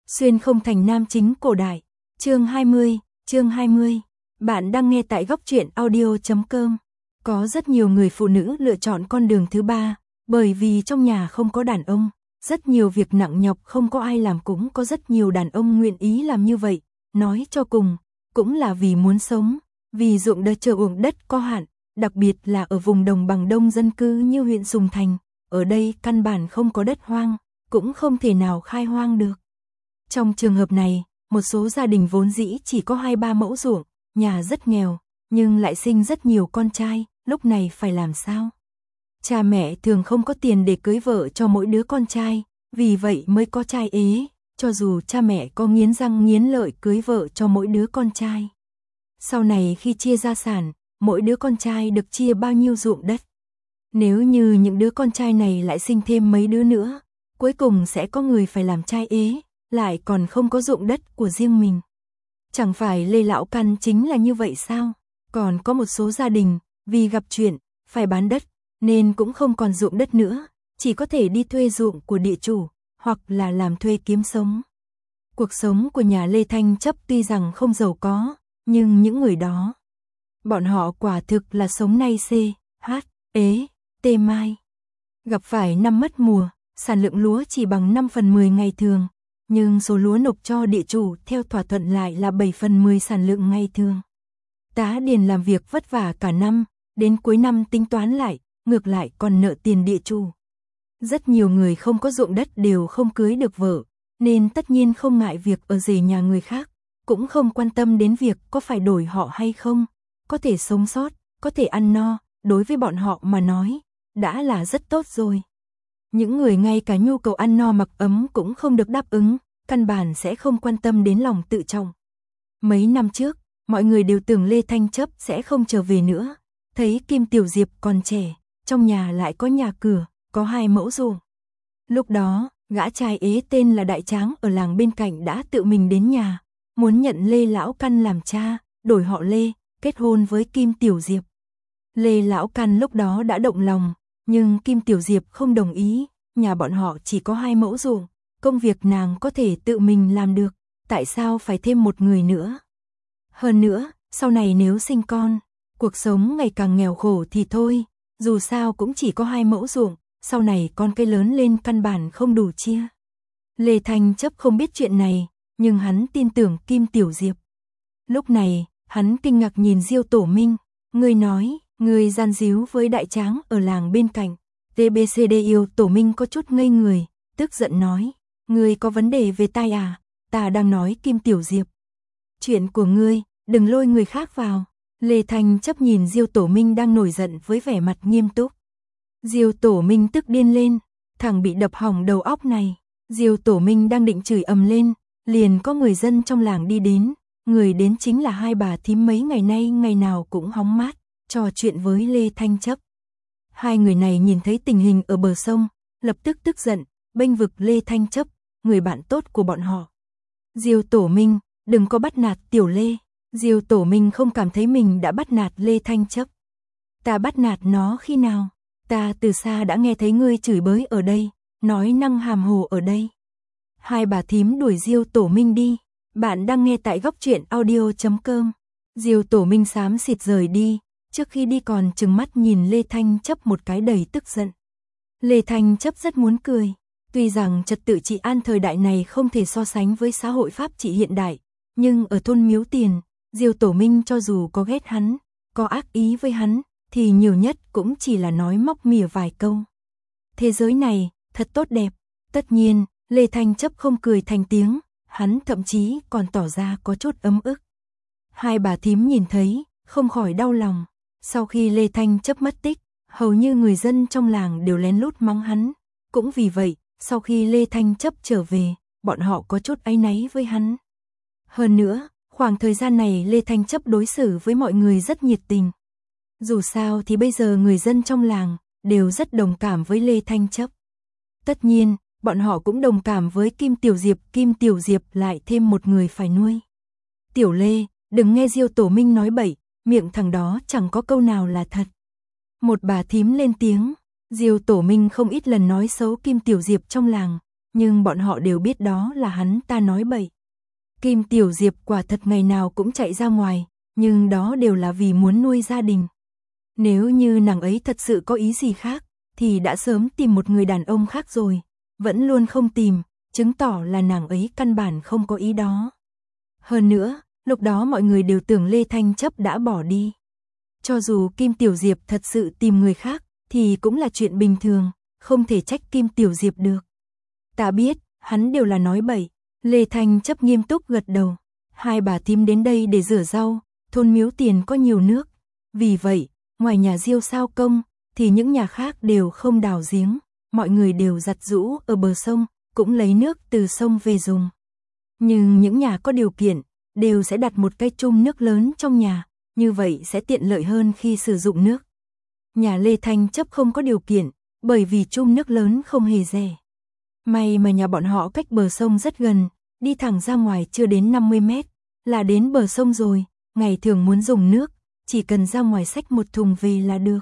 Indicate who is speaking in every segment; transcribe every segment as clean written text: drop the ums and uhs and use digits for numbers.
Speaker 1: Xuyên không thành nam chính cổ đại. Chương 20. Bạn đang nghe tại góc truyện audio.com. Có rất nhiều người phụ nữ lựa chọn con đường thứ ba, bởi vì trong nhà không có đàn ông, rất nhiều việc nặng nhọc không có ai làm, cũng có rất nhiều đàn ông nguyện ý làm như vậy, nói cho cùng, cũng là vì muốn sống, vì ruộng đất ruộng đất có hạn, đặc biệt là ở vùng đồng bằng đông dân cư như huyện Sùng Thành, ở đây căn bản không có đất hoang, cũng không thể nào khai hoang được. Trong trường hợp này, một số gia đình vốn dĩ chỉ có 2-3 mẫu ruộng, nhà rất nghèo, nhưng lại sinh rất nhiều con trai, lúc này phải làm sao? Cha mẹ thường không có tiền để cưới vợ cho mỗi đứa con trai, vì vậy mới có trai ế, cho dù cha mẹ có nghiến răng nghiến lợi cưới vợ cho mỗi đứa con trai. Sau này khi chia gia sản, mỗi đứa con trai được chia bao nhiêu ruộng đất. Nếu như những đứa con trai này lại sinh thêm mấy đứa nữa, cuối cùng sẽ có người phải làm trai ế, lại còn không có ruộng đất của riêng mình. Chẳng phải Lê Lão Căn chính là như vậy sao? Còn có một số gia đình, vì gặp chuyện, phải bán đất, nên cũng không còn ruộng đất nữa, chỉ có thể đi thuê ruộng của địa chủ, hoặc là làm thuê kiếm sống. Cuộc sống của nhà Lê Thanh Chấp tuy rằng không giàu có, nhưng những người đó, bọn họ quả thực là sống nay tê mai. Gặp phải năm mất mùa, sản lượng lúa chỉ bằng 5/10 ngày thường, nhưng số lúa nộp cho địa chủ theo thỏa thuận lại là 7/10 sản lượng ngày thường. Tá điền làm việc vất vả cả năm, đến cuối năm tính toán lại, ngược lại còn nợ tiền địa chủ. Rất nhiều người không có ruộng đất đều không cưới được vợ, nên tất nhiên không ngại việc ở rể nhà người khác, cũng không quan tâm đến việc có phải đổi họ hay không, có thể sống sót, có thể ăn no, đối với bọn họ mà nói, đã là rất tốt rồi. Những người ngay cả nhu cầu ăn no mặc ấm cũng không được đáp ứng, căn bản sẽ không quan tâm đến lòng tự trọng. Mấy năm trước, mọi người đều tưởng Lê Thanh Chấp sẽ không trở về nữa, thấy Kim Tiểu Diệp còn trẻ, trong nhà lại có nhà cửa, có 2 mẫu ruộng. Lúc đó, gã trai ế tên là Đại Tráng ở làng bên cạnh đã tự mình đến nhà, muốn nhận Lê Lão Căn làm cha, đổi họ Lê, kết hôn với Kim Tiểu Diệp. Lê Lão Căn lúc đó đã động lòng, nhưng Kim Tiểu Diệp không đồng ý, nhà bọn họ chỉ có 2 mẫu ruộng, công việc nàng có thể tự mình làm được, tại sao phải thêm một người nữa? Hơn nữa, sau này nếu sinh con, cuộc sống ngày càng nghèo khổ thì thôi, dù sao cũng chỉ có 2 mẫu ruộng, sau này con cây lớn lên căn bản không đủ chia. Lê Thanh Chấp không biết chuyện này, nhưng hắn tin tưởng Kim Tiểu Diệp. Lúc này, hắn kinh ngạc nhìn Diêu Tổ Minh, người nói, người gian díu với Đại Tráng ở làng bên cạnh. TBCD yêu Tổ Minh có chút ngây người, tức giận nói, ngươi có vấn đề về tai à, ta đang nói Kim Tiểu Diệp. Chuyện của ngươi, đừng lôi người khác vào. Lê Thanh Chấp nhìn Diêu Tổ Minh đang nổi giận với vẻ mặt nghiêm túc. Diêu Tổ Minh tức điên lên, thằng bị đập hỏng đầu óc này. Diêu Tổ Minh đang định chửi ầm lên, liền có người dân trong làng đi đến, người đến chính là 2 bà thím mấy ngày nay ngày nào cũng hóng mát, trò chuyện với Lê Thanh Chấp. 2 người này nhìn thấy tình hình ở bờ sông, lập tức tức giận, bênh vực Lê Thanh Chấp, người bạn tốt của bọn họ. Diêu Tổ Minh, đừng có bắt nạt Tiểu Lê. Diêu Tổ Minh không cảm thấy mình đã bắt nạt Lê Thanh Chấp. Ta bắt nạt nó khi nào? Ta từ xa đã nghe thấy ngươi chửi bới ở đây, nói năng hàm hồ ở đây. 2 bà thím đuổi Diêu Tổ Minh đi. Bạn đang nghe tại góc truyện audio.com. Diêu Tổ Minh xám xịt rời đi, trước khi đi còn trừng mắt nhìn Lê Thanh Chấp một cái đầy tức giận. Lê Thanh Chấp rất muốn cười. Tuy rằng trật tự trị an thời đại này không thể so sánh với xã hội pháp trị hiện đại, nhưng ở thôn Miếu Tiền, Diêu Tổ Minh cho dù có ghét hắn, có ác ý với hắn, thì nhiều nhất cũng chỉ là nói móc mỉa vài câu. Thế giới này, thật tốt đẹp. Tất nhiên, Lê Thanh Chấp không cười thành tiếng, hắn thậm chí còn tỏ ra có chút ấm ức. 2 bà thím nhìn thấy, không khỏi đau lòng. Sau khi Lê Thanh Chấp mất tích, hầu như người dân trong làng đều lén lút mắng hắn. Cũng vì vậy, sau khi Lê Thanh Chấp trở về, bọn họ có chút áy náy với hắn. Hơn nữa, khoảng thời gian này Lê Thanh Chấp đối xử với mọi người rất nhiệt tình. Dù sao thì bây giờ người dân trong làng đều rất đồng cảm với Lê Thanh Chấp. Tất nhiên, bọn họ cũng đồng cảm với Kim Tiểu Diệp lại thêm một người phải nuôi. Tiểu Lê, đừng nghe Diêu Tổ Minh nói bậy, miệng thằng đó chẳng có câu nào là thật. Một bà thím lên tiếng, Diêu Tổ Minh không ít lần nói xấu Kim Tiểu Diệp trong làng, nhưng bọn họ đều biết đó là hắn ta nói bậy. Kim Tiểu Diệp quả thật ngày nào cũng chạy ra ngoài, nhưng đó đều là vì muốn nuôi gia đình. Nếu như nàng ấy thật sự có ý gì khác, thì đã sớm tìm một người đàn ông khác rồi, vẫn luôn không tìm, chứng tỏ là nàng ấy căn bản không có ý đó. Hơn nữa, lúc đó mọi người đều tưởng Lê Thanh Chấp đã bỏ đi. Cho dù Kim Tiểu Diệp thật sự tìm người khác, thì cũng là chuyện bình thường, không thể trách Kim Tiểu Diệp được. Ta biết, hắn đều là nói bậy. Lê Thanh Chấp nghiêm túc gật đầu. Hai bà thím đến đây để rửa rau, thôn Miếu Tiền có nhiều nước. Vì vậy, ngoài nhà Diêu Sao Công, thì những nhà khác đều không đào giếng. Mọi người đều giặt giũ ở bờ sông, cũng lấy nước từ sông về dùng. Nhưng những nhà có điều kiện, đều sẽ đặt một cái chum nước lớn trong nhà, như vậy sẽ tiện lợi hơn khi sử dụng nước. Nhà Lê Thanh Chấp không có điều kiện, bởi vì chum nước lớn không hề rẻ. May mà nhà bọn họ cách bờ sông rất gần, đi thẳng ra ngoài chưa đến 50 mét, là đến bờ sông rồi, ngày thường muốn dùng nước, chỉ cần ra ngoài xách một thùng về là được.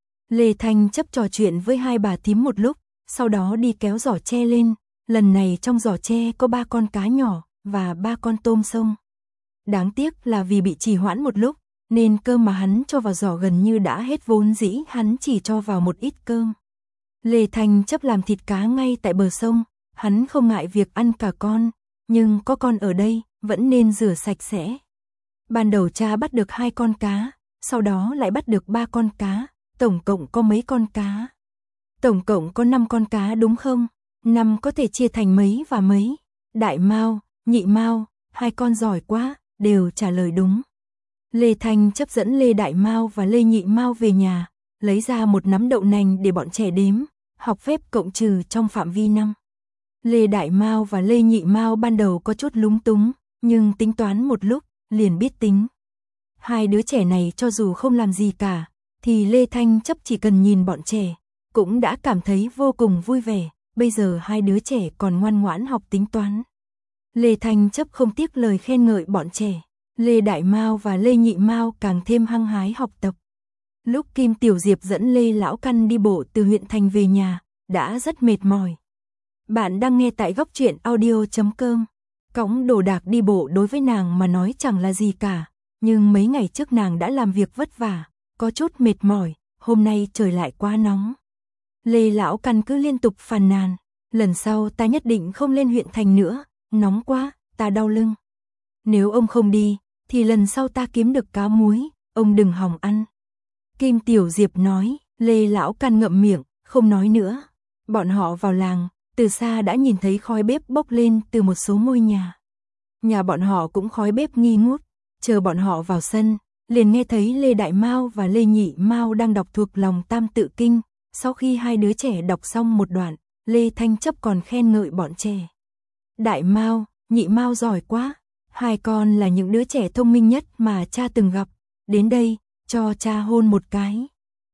Speaker 1: Lê Thanh Chấp trò chuyện với hai bà thím một lúc, sau đó đi kéo giỏ tre lên, lần này trong giỏ tre có 3 con cá nhỏ, và 3 con tôm sông. Đáng tiếc là vì bị trì hoãn một lúc, nên cơm mà hắn cho vào giỏ gần như đã hết, vốn dĩ hắn chỉ cho vào một ít cơm. Lê Thanh Chấp làm thịt cá ngay tại bờ sông, hắn không ngại việc ăn cả con, nhưng có con ở đây, vẫn nên rửa sạch sẽ. Ban đầu cha bắt được 2 con cá, sau đó lại bắt được 3 con cá, tổng cộng có mấy con cá? Tổng cộng có 5 con cá đúng không? 5 có thể chia thành mấy và mấy? Đại Mao, Nhị Mao, 2 con giỏi quá, đều trả lời đúng. Lê Thanh Chấp dẫn Lê Đại Mao và Lê Nhị Mao về nhà, lấy ra một nắm đậu nành để bọn trẻ đếm, học phép cộng trừ trong phạm vi 5. Lê Đại Mao và Lê Nhị Mao ban đầu có chút lúng túng, nhưng tính toán một lúc, liền biết tính. Hai đứa trẻ này cho dù không làm gì cả, thì Lê Thanh Chấp chỉ cần nhìn bọn trẻ, cũng đã cảm thấy vô cùng vui vẻ, bây giờ hai đứa trẻ còn ngoan ngoãn học tính toán. Lê Thanh Chấp không tiếc lời khen ngợi bọn trẻ, Lê Đại Mao và Lê Nhị Mao càng thêm hăng hái học tập. Lúc Kim Tiểu Diệp dẫn Lê Lão Căn đi bộ từ huyện thành về nhà, đã rất mệt mỏi. Bạn đang nghe tại góc truyện audio.com. Cõng đồ đạc đi bộ đối với nàng mà nói chẳng là gì cả, nhưng mấy ngày trước nàng đã làm việc vất vả, có chút mệt mỏi, hôm nay trời lại quá nóng. Lê Lão Căn cứ liên tục phàn nàn, lần sau ta nhất định không lên huyện thành nữa, nóng quá, ta đau lưng. Nếu ông không đi, thì lần sau ta kiếm được cá muối, ông đừng hòng ăn. Kim Tiểu Diệp nói, Lê Lão Căn ngậm miệng, không nói nữa. Bọn họ vào làng, từ xa đã nhìn thấy khói bếp bốc lên từ một số ngôi nhà. Nhà bọn họ cũng khói bếp nghi ngút, chờ bọn họ vào sân, liền nghe thấy Lê Đại Mao và Lê Nhị Mao đang đọc thuộc lòng Tam Tự Kinh. Sau khi hai đứa trẻ đọc xong một đoạn, Lê Thanh Chấp còn khen ngợi bọn trẻ. Đại Mao, Nhị Mao giỏi quá, hai con là những đứa trẻ thông minh nhất mà cha từng gặp, đến đây, cho cha hôn một cái.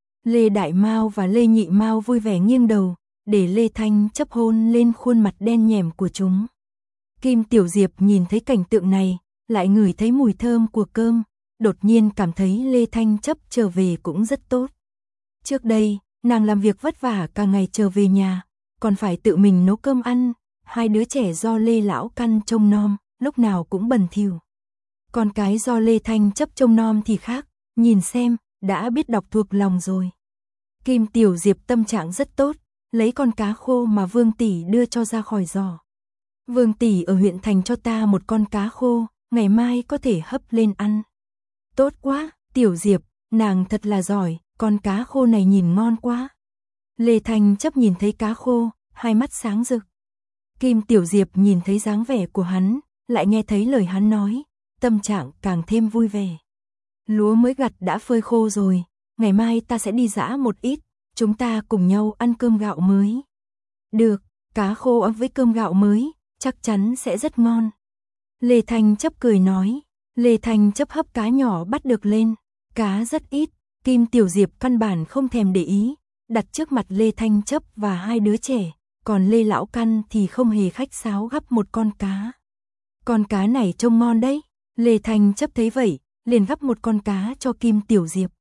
Speaker 1: Lê Đại Mao và Lê Nhị Mao vui vẻ nghiêng đầu, để Lê Thanh Chấp hôn lên khuôn mặt đen nhèm của chúng. Kim Tiểu Diệp nhìn thấy cảnh tượng này, lại ngửi thấy mùi thơm của cơm, đột nhiên cảm thấy Lê Thanh Chấp trở về cũng rất tốt. Trước đây, nàng làm việc vất vả cả ngày trở về nhà, còn phải tự mình nấu cơm ăn, hai đứa trẻ do Lê Lão Căn trông nom, lúc nào cũng bẩn thỉu. Còn cái do Lê Thanh Chấp trông nom thì khác, nhìn xem, đã biết đọc thuộc lòng rồi. Kim Tiểu Diệp tâm trạng rất tốt, lấy con cá khô mà Vương tỷ đưa cho ra khỏi giỏ. Vương tỷ ở huyện thành cho ta một con cá khô, ngày mai có thể hấp lên ăn. Tốt quá, Tiểu Diệp, nàng thật là giỏi, con cá khô này nhìn ngon quá. Lê Thanh Chấp nhìn thấy cá khô, hai mắt sáng rực. Kim Tiểu Diệp nhìn thấy dáng vẻ của hắn, lại nghe thấy lời hắn nói, tâm trạng càng thêm vui vẻ. Lúa mới gặt đã phơi khô rồi, ngày mai ta sẽ đi giã một ít, chúng ta cùng nhau ăn cơm gạo mới. Được, cá khô ấm với cơm gạo mới, chắc chắn sẽ rất ngon. Lê Thanh Chấp cười nói, Lê Thanh Chấp hấp cá nhỏ bắt được lên, cá rất ít, Kim Tiểu Diệp căn bản không thèm để ý, đặt trước mặt Lê Thanh Chấp và hai đứa trẻ, còn Lê Lão Căn thì không hề khách sáo gắp một con cá. Con cá này trông ngon đấy, Lê Thanh Chấp thấy vậy, liền gắp một con cá cho Kim Tiểu Diệp.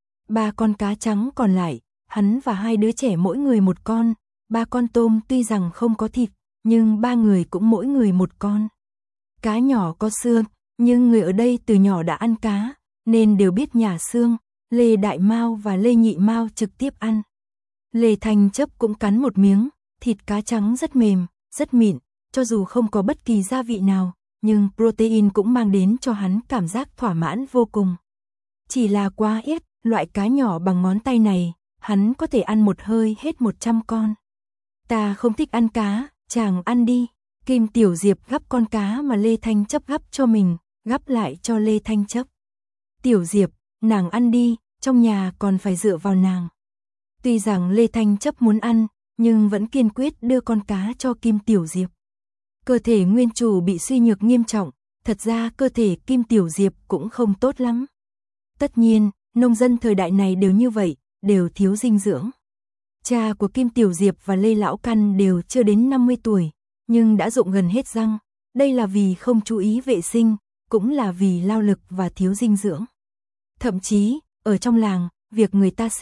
Speaker 1: 3 con cá trắng còn lại, hắn và hai đứa trẻ mỗi người một con, 3 con tôm tuy rằng không có thịt, nhưng ba người cũng mỗi người một con. Cá nhỏ có xương, nhưng người ở đây từ nhỏ đã ăn cá, nên đều biết nhả xương. Lê Đại Mao và Lê Nhị Mao trực tiếp ăn. Lê Thanh Chấp cũng cắn một miếng, thịt cá trắng rất mềm, rất mịn, cho dù không có bất kỳ gia vị nào, nhưng protein cũng mang đến cho hắn cảm giác thỏa mãn vô cùng. Chỉ là quá ít, loại cá nhỏ bằng ngón tay này, hắn có thể ăn một hơi hết 100 con. Ta không thích ăn cá, chàng ăn đi. Kim Tiểu Diệp gắp con cá mà Lê Thanh Chấp gắp cho mình, gắp lại cho Lê Thanh Chấp. Tiểu Diệp, nàng ăn đi, trong nhà còn phải dựa vào nàng. Tuy rằng Lê Thanh Chấp muốn ăn, nhưng vẫn kiên quyết đưa con cá cho Kim Tiểu Diệp. Cơ thể nguyên chủ bị suy nhược nghiêm trọng, thật ra cơ thể Kim Tiểu Diệp cũng không tốt lắm. Tất nhiên, nông dân thời đại này đều như vậy, đều thiếu dinh dưỡng. Cha của Kim Tiểu Diệp và Lê Lão Căn đều chưa đến 50 tuổi, nhưng đã rụng gần hết răng. Đây là vì không chú ý vệ sinh, cũng là vì lao lực và thiếu dinh dưỡng. Thậm chí, ở trong làng, việc người ta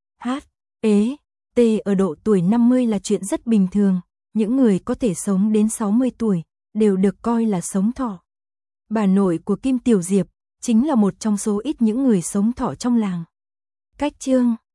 Speaker 1: T ở độ tuổi 50 là chuyện rất bình thường. Những người có thể sống đến 60 tuổi, đều được coi là sống thọ. Bà nội của Kim Tiểu Diệp, chính là một trong số ít những người sống thọ trong làng. Cách chương